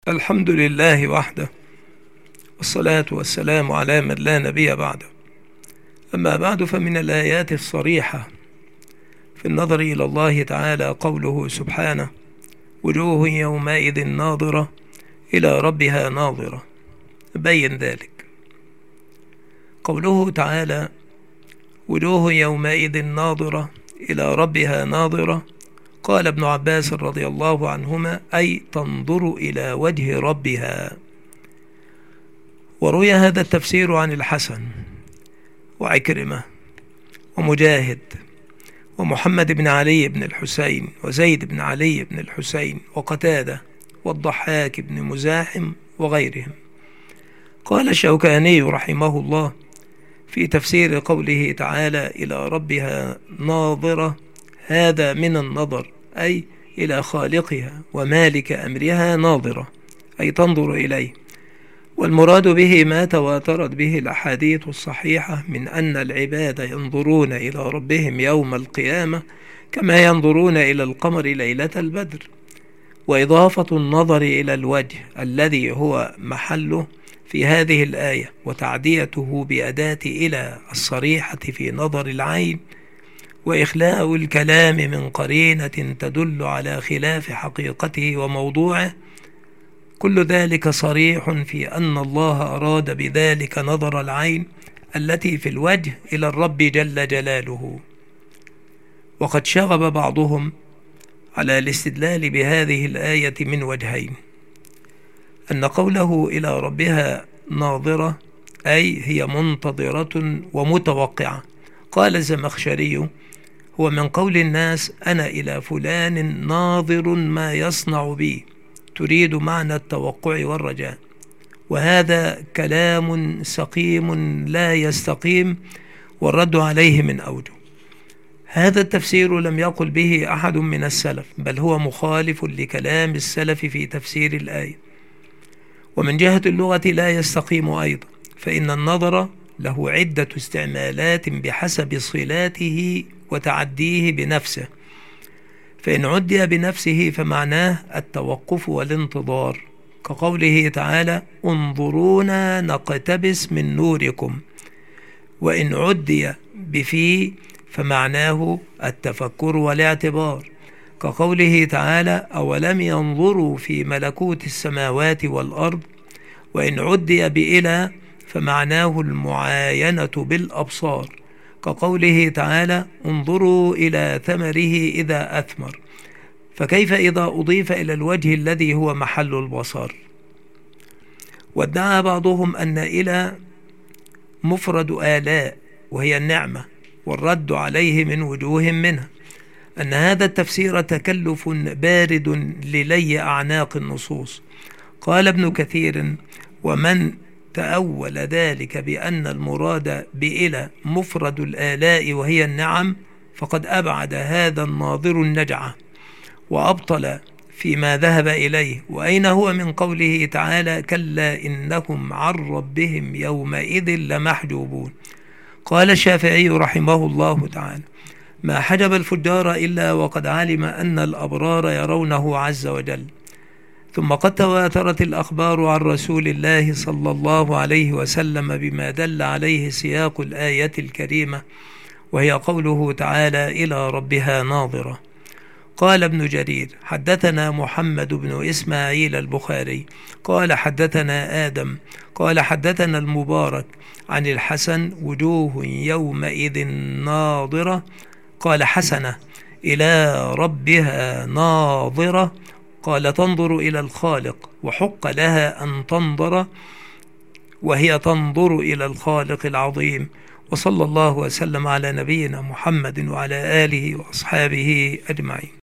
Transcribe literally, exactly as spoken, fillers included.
الحمد لله وحده، والصلاة والسلام على من لا نبي بعده. أما بعد، فمن الآيات الصريحة في النظر إلى الله تعالى قوله سبحانه: وجوه يومئذ ناظرة إلى ربها ناظرة. بين ذلك قوله تعالى: وجوه يومئذ ناظرة إلى ربها ناظرة. قال ابن عباس رضي الله عنهما: أي تنظر إلى وجه ربها. وروي هذا التفسير عن الحسن وعكرمة ومجاهد ومحمد بن علي بن الحسين وزيد بن علي بن الحسين وقتادة والضحاك بن مزاحم وغيرهم. قال الشوكاني رحمه الله في تفسير قوله تعالى: إلى ربها ناظرة، هذا من النظر، أي إلى خالقها ومالك أمرها ناظرة، أي تنظر إليه. والمراد به ما تواترت به الأحاديث الصحيحة من أن العباد ينظرون إلى ربهم يوم القيامة كما ينظرون إلى القمر ليلة البدر. وإضافة النظر إلى الوجه الذي هو محله في هذه الآية وتعديته بأداة إلى الصريحة في نظر العين، وإخلاء الكلام من قرينة تدل على خلاف حقيقته وموضوعه، كل ذلك صريح في أن الله أراد بذلك نظر العين التي في الوجه إلى الرب جل جلاله. وقد شغب بعضهم على الاستدلال بهذه الآية من وجهين: أن قوله إلى ربها ناظرة أي هي منتظرة ومتوقعة. قال الزمخشري: هو من قول الناس: أنا إلى فلان ناظر ما يصنع بي، تريد معنى التوقع والرجاء، وهذا كلام سقيم لا يستقيم، والرد عليه من أوجه. هذا التفسير لم يقل به أحد من السلف، بل هو مخالف لكلام السلف في تفسير الآية. ومن جهة اللغة لا يستقيم أيضا، فإن النظر له عدة استعمالات بحسب صلاته وتعديه بنفسه. فإن عدي بنفسه فمعناه التوقف والانتظار، كقوله تعالى: انظرونا نقتبس من نوركم. وإن عدي بفي فمعناه التفكر والاعتبار، كقوله تعالى: أولم ينظروا في ملكوت السماوات والأرض. وإن عدي بإلى فمعناه المعاينة بالأبصار، كقوله تعالى: انظروا إلى ثمره إذا أثمر. فكيف إذا أضيف إلى الوجه الذي هو محل البصر؟ وادعى بعضهم أن إلى مفرد آلاء وهي النعمة، والرد عليه من وجوه منها أن هذا التفسير تكلف بارد للي أعناق النصوص. قال ابن كثير: ومن تأول ذلك بأن المراد بإلى مفرد الآلاء وهي النعم فقد أبعد هذا الناظر النجعة وأبطل فيما ذهب إليه. وأين هو من قوله تعالى: كلا إنهم عن ربهم يومئذ لمحجوبون. قال الشافعي رحمه الله تعالى: ما حجب الفجار إلا وقد علم أن الأبرار يرونه عز وجل. ثم قد تواترت الأخبار عن رسول الله صلى الله عليه وسلم بما دل عليه سياق الآية الكريمة، وهي قوله تعالى: إلى ربها ناظرة. قال ابن جرير: حدثنا محمد بن إسماعيل البخاري قال حدثنا آدم قال حدثنا المبارك عن الحسن: وجوه يومئذ ناظرة. قال حسنة: إلى ربها ناظرة. قال: تنظر إلى الخالق، وحق لها أن تنظر، وهي تنظر إلى الخالق العظيم. وصلى الله وسلم على نبينا محمد وعلى آله وأصحابه أجمعين.